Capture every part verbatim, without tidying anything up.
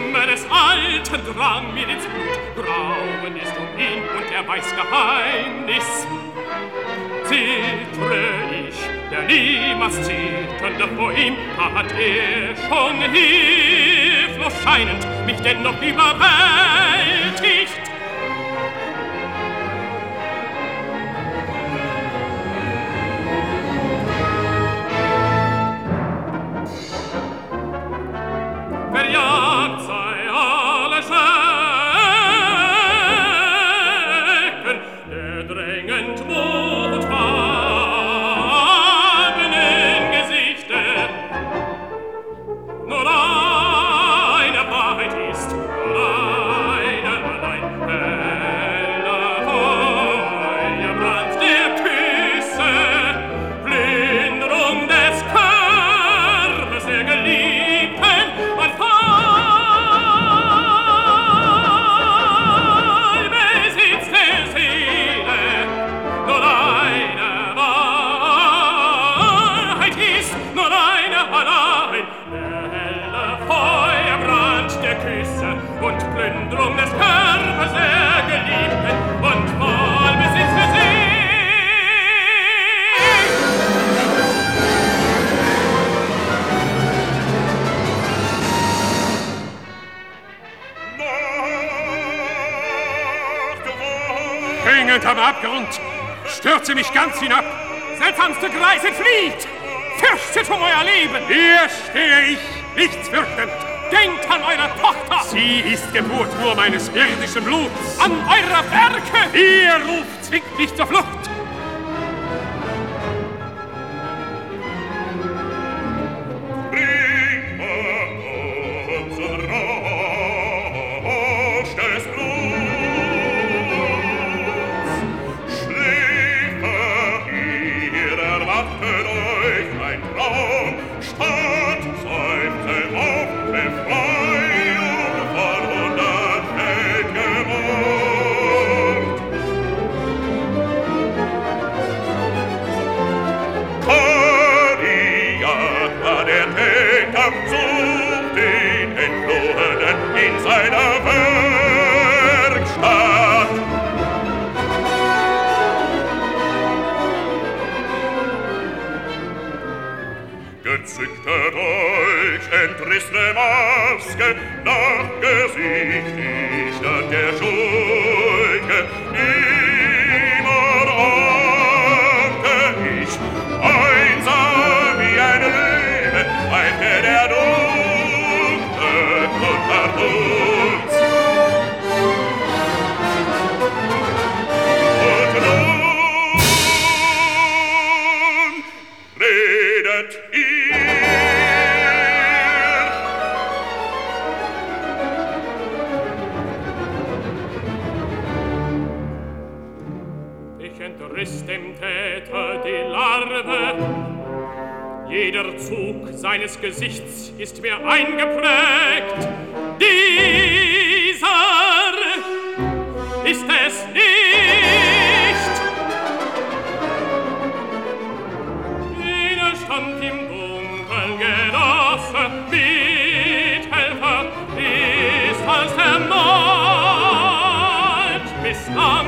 Kummer des Alten drang mir ins Blut. Grauen ist um ihn und er weiß Geheimnis. Zittre ich, der niemals zitternde vor ihm, hat er schon hilflos scheinend mich dennoch überwältigt. Verjagt sei alle Schrecken, der drängend Mut haben in Gesichte. Nur eine Wahrheit ist, nur eine allein, heller Feuerbrand der Küsse, Plünderung des Körpers der Geliebten und Vollbesitz der Seele. Nur eine Wahrheit ist, nur eine allein, der helle Feuerbrand der Küsse und Plünderung des Körpers der Geliebten und Vollbesitz der Seele. Hängend am Abgrund, stürze mich ganz hinab. Seltsamste Greise, flieht! Fürchtet um euer Leben! Hier stehe ich, nichts fürchtend. Denkt an eure Tochter! Sie ist Geburt nur meines irdischen Bluts. An eure Werke! Ihr Ruf zwingt mich zur Flucht. Gezückter Dolch, entrissene Maske, nach Gesicht ich an der Schulke. Immer ahnte ich, einsam wie ein Löwe, weilte der Dunkle unter uns. Und nun redet ihr. Entriss dem Täter die Larve. Jeder Zug seines Gesichts ist mir eingeprägt. Dieser ist es nicht. Jener stand im Dunkeln Genosse, Mithelfer, ist als der Mord misslang.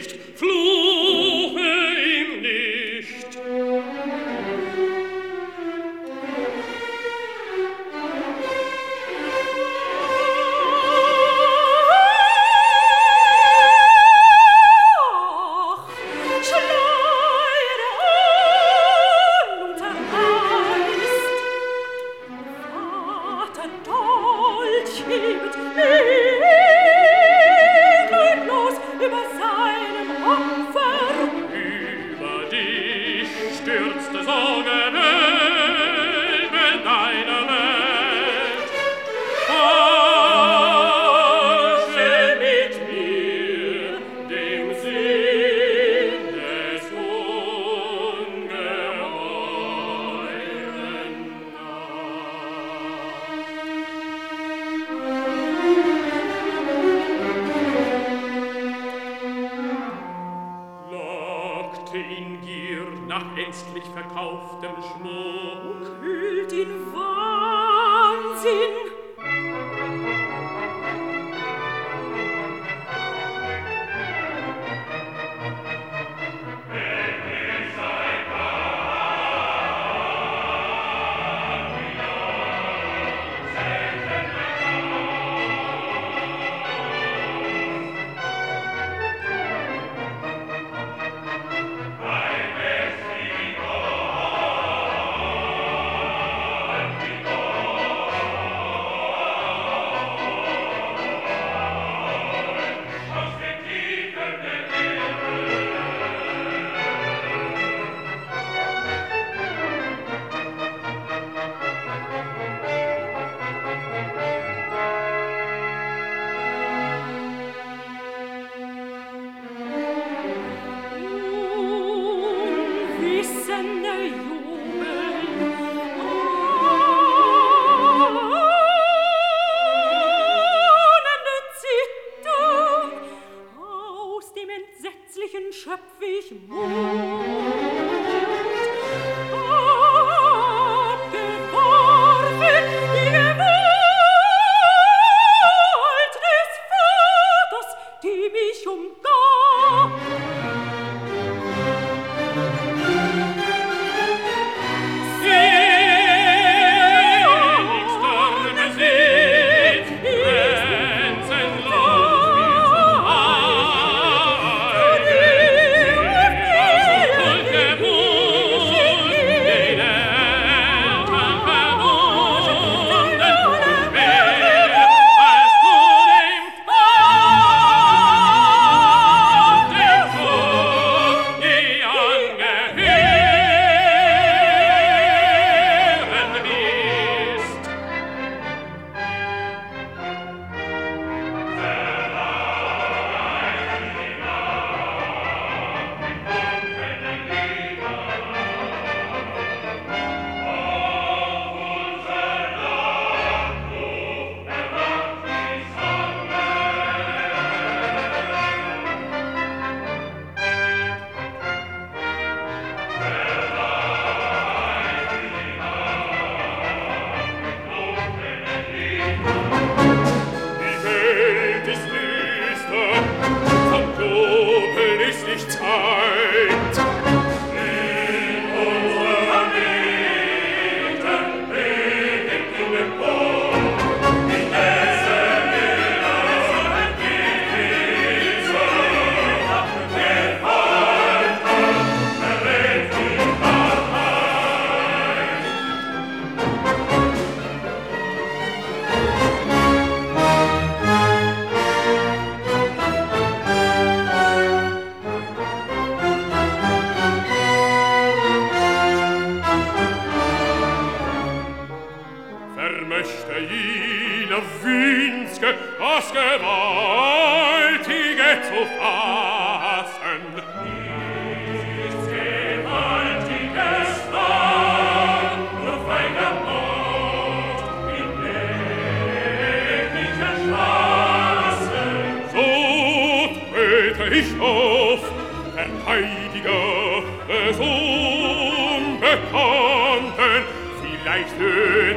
nicht, fluche ihm nicht.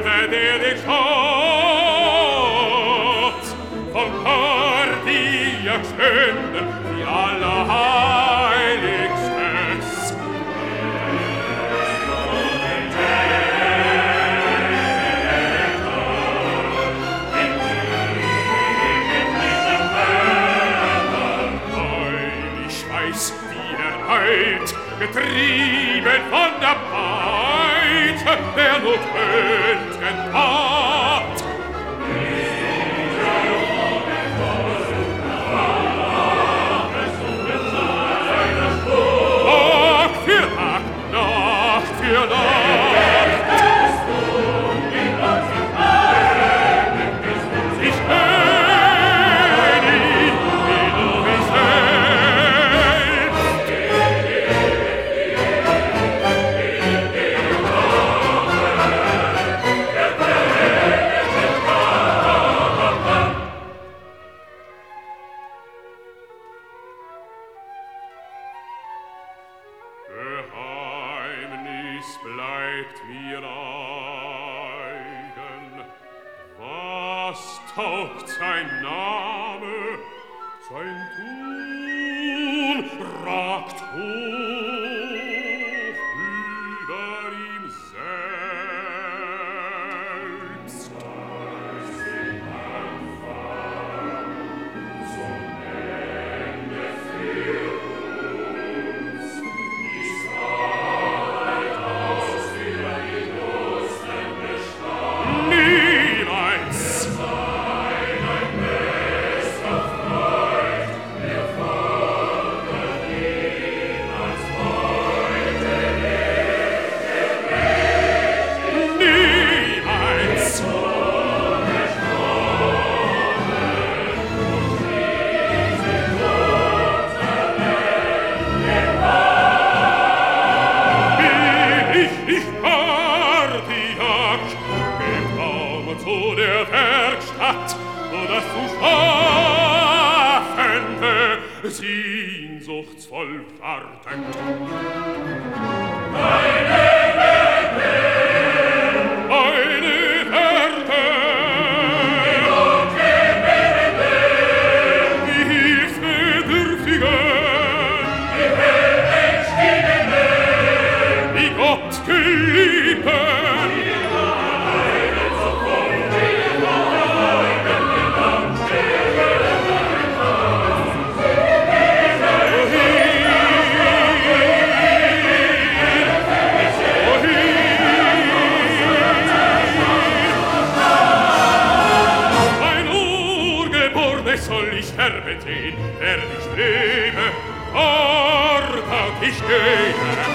Von Pardia Werk spenden, wie Allerheiligstes. Getrieben von der Peitsche, der nur Könntgen hat. Tag für Tag, Nacht für Nacht. Ich kenne ihn, wie du mich selbst. Geheimnis bleibt mir eigen. Was taugt sein Name, sein Tun ragt hoch über ihm selbst. Als im Anfang zum Ende für uns ist Wahrheit aus über die Dusten bestanden. Niemals! Sein ein bester Freund, wir folgen ihm als heute lebt er recht. Niemals! Bin ich nicht Artiak, gekommen zu der Werkstatt, wo das zu schlafende, sehnsuchtsvoll wartend. Meine Werte! Meine Werte! Die Hilfsbedürftigen! Die Gott geliebten! Ein Urgebornes soll ich sterben sehen, wer nicht lebe, dort ich gehe.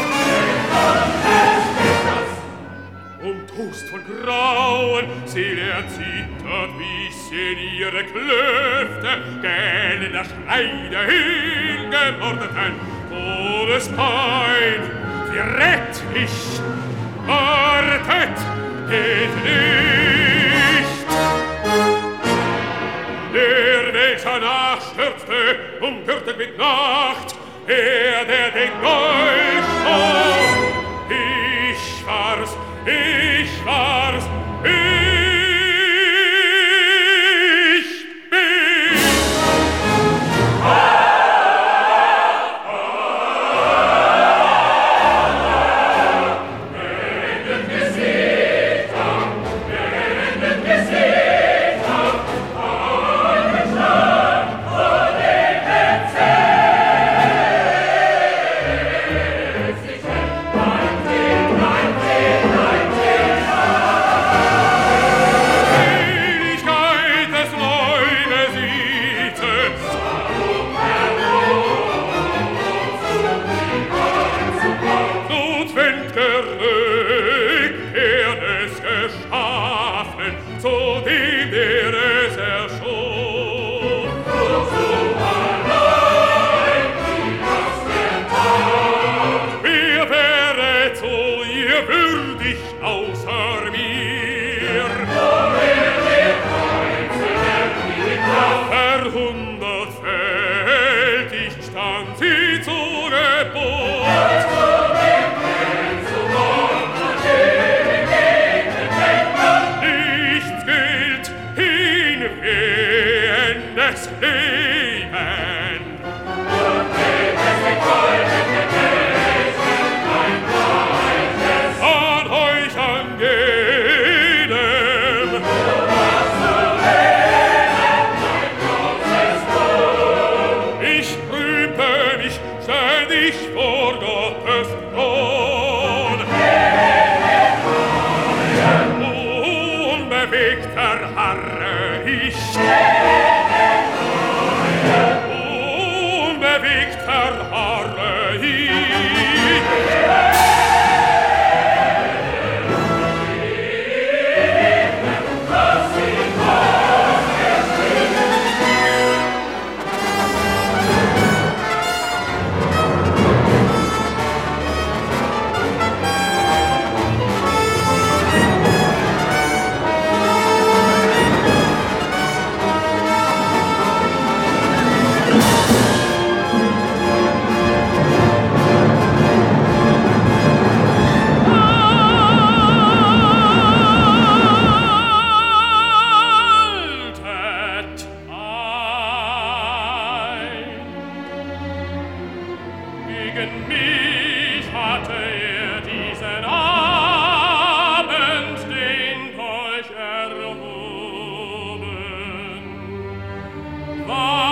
Um Toast von Grauen, seh er zittert, bis in ihre Klöfte gellender Schrei der Hingemordeten. Todespein, sie rett nicht, wartet, geht nicht. Der welcher nachstürzte, umgürtet mit Nacht, er, der den Gold schob. Ich war's, ich war's, ich bin. Gewendet Gesicht ab, gewendet Gesicht ab, Augenschlag vor dem Erzähl. Sich ein Team, ein Team, ein Team. Heiligkeit des Neubesitzes. Notwendiger er es geschaffen, zu dem der es erschuf. So allein, wie das der Tag. Wer wäre zu ihr würdig außer mir? Verhundertfältig stand sie zu Geburt. Nichts gilt hinwehendes Leben. An euch an jedem. Ich rühme mich ständig vor Gottes Thron. Unbewegter harre ich. Unbewegter harre ich. Haltet ein. Gegen mich hatte er diesen Abend den Dolch erhoben. War